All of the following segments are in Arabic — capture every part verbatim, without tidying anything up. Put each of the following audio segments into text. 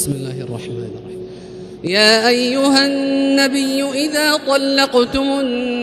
بسم الله الرحمن الرحيم. يا أيها النبي إذا طلقتم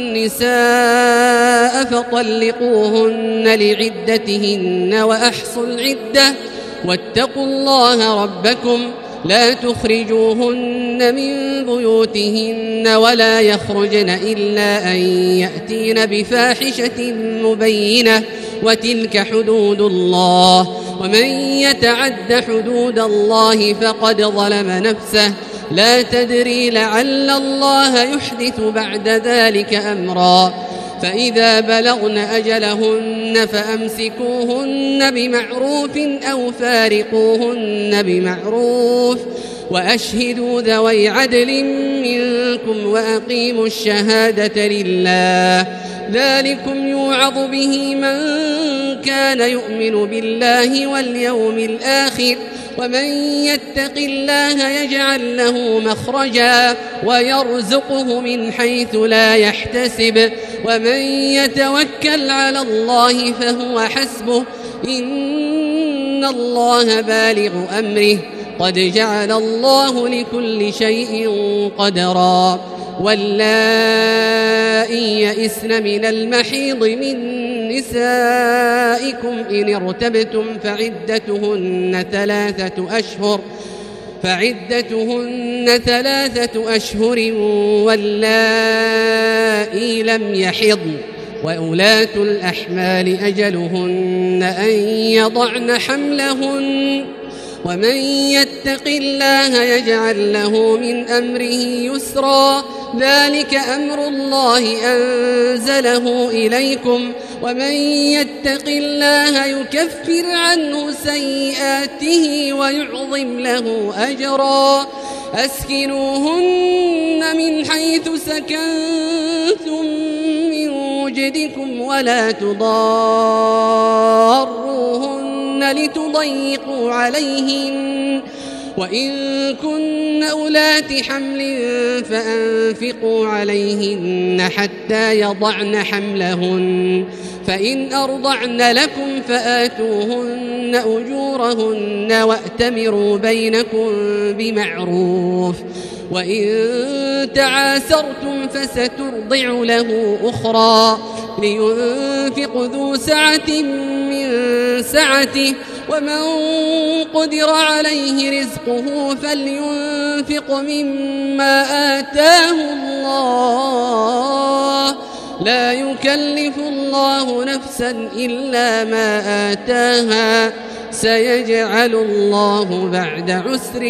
النساء فطلقوهن لعدتهن وأحصوا العدة واتقوا الله ربكم لا تخرجوهن من بيوتهن ولا يخرجن إلا أن يأتين بفاحشة مبينة وتلك حدود الله ومن يتعد حدود الله فقد ظلم نفسه لا تدري لعل الله يحدث بعد ذلك أمرا فإذا بلغن أجلهن فأمسكوهن بمعروف أو فارقوهن بمعروف وأشهدوا ذوي عدل منكم وأقيموا الشهادة لله ذلكم يوعظ به من كان يؤمن بالله واليوم الآخر ومن يتق الله يجعل له مخرجا ويرزقه من حيث لا يحتسب ومن يتوكل على الله فهو حسبه إن الله بالغ أمره قد جعل الله لكل شيء قدرا واللائي يئسن من المحيض من نسائكم إن ارتبتم فعدتهن ثلاثة أشهر فعدتهن ثلاثة أشهر واللائي لم يحضن وأولاة الأحمال أجلهن أن يضعن حملهن ومن يتق الله يجعل له من أمره يسرا ذلك أمر الله أنزله إليكم ومن يتق الله يكفر عنه سيئاته ويعظم له أجرا أسكنوهن من حيث سكنتم من وجدكم ولا تضاروهن لتضيقوا عليهن وإن كن أولات حمل فأنفقوا عليهن حتى يضعن حملهن فإن أرضعن لكم فآتوهن أجورهن وأتمروا بينكم بمعروف وإن تعاسرتم فسترضع له أخرى لينفق ذو سعة من سعته ومن قدر عليه رزقه فلينفق مما آتاه الله لا يكلف الله نفسا إلا ما آتاها سيجعل الله بعد عسر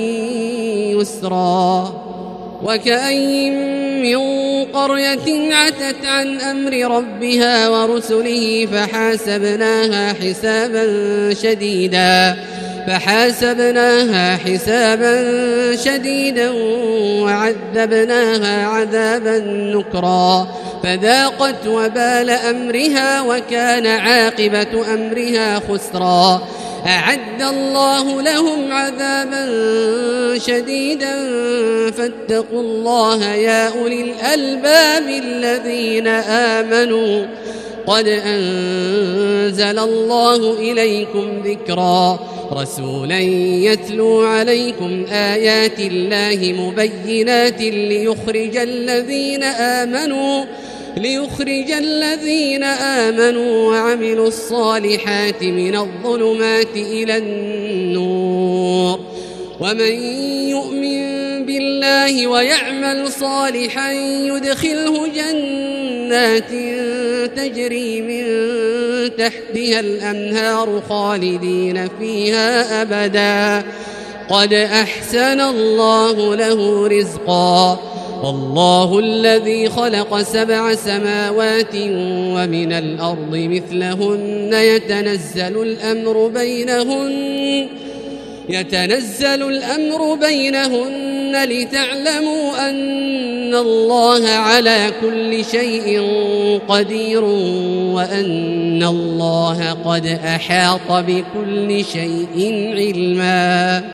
يسرا وكأين من قرية عتت عن أمر ربها ورسله فحاسبناها حسابا شديدا فحاسبناها حسابا شديدا وعذبناها عذابا نكرا فذاقت وبال أمرها وكان عاقبة أمرها خسرا أعد الله لهم عذابا شديدا فاتقوا الله يا أولي الألباب الذين آمنوا قد أنزل الله إليكم ذكرا رسولا يتلو عليكم آيات الله مبينات ليخرج الذين آمنوا ليخرج الذين آمنوا وعملوا الصالحات من الظلمات إلى النور ومن يؤمن بالله ويعمل صالحا يدخله جنات تجري من تحتها الأنهار خالدين فيها أبدا قد أحسن الله له رزقا والله الذي خلق سبع سماوات ومن الأرض مثلهن يتنزل الأمر بينهن يتنزل الأمر بينهن لتعلموا أن الله على كل شيء قدير وأن الله قد أحاط بكل شيء علما.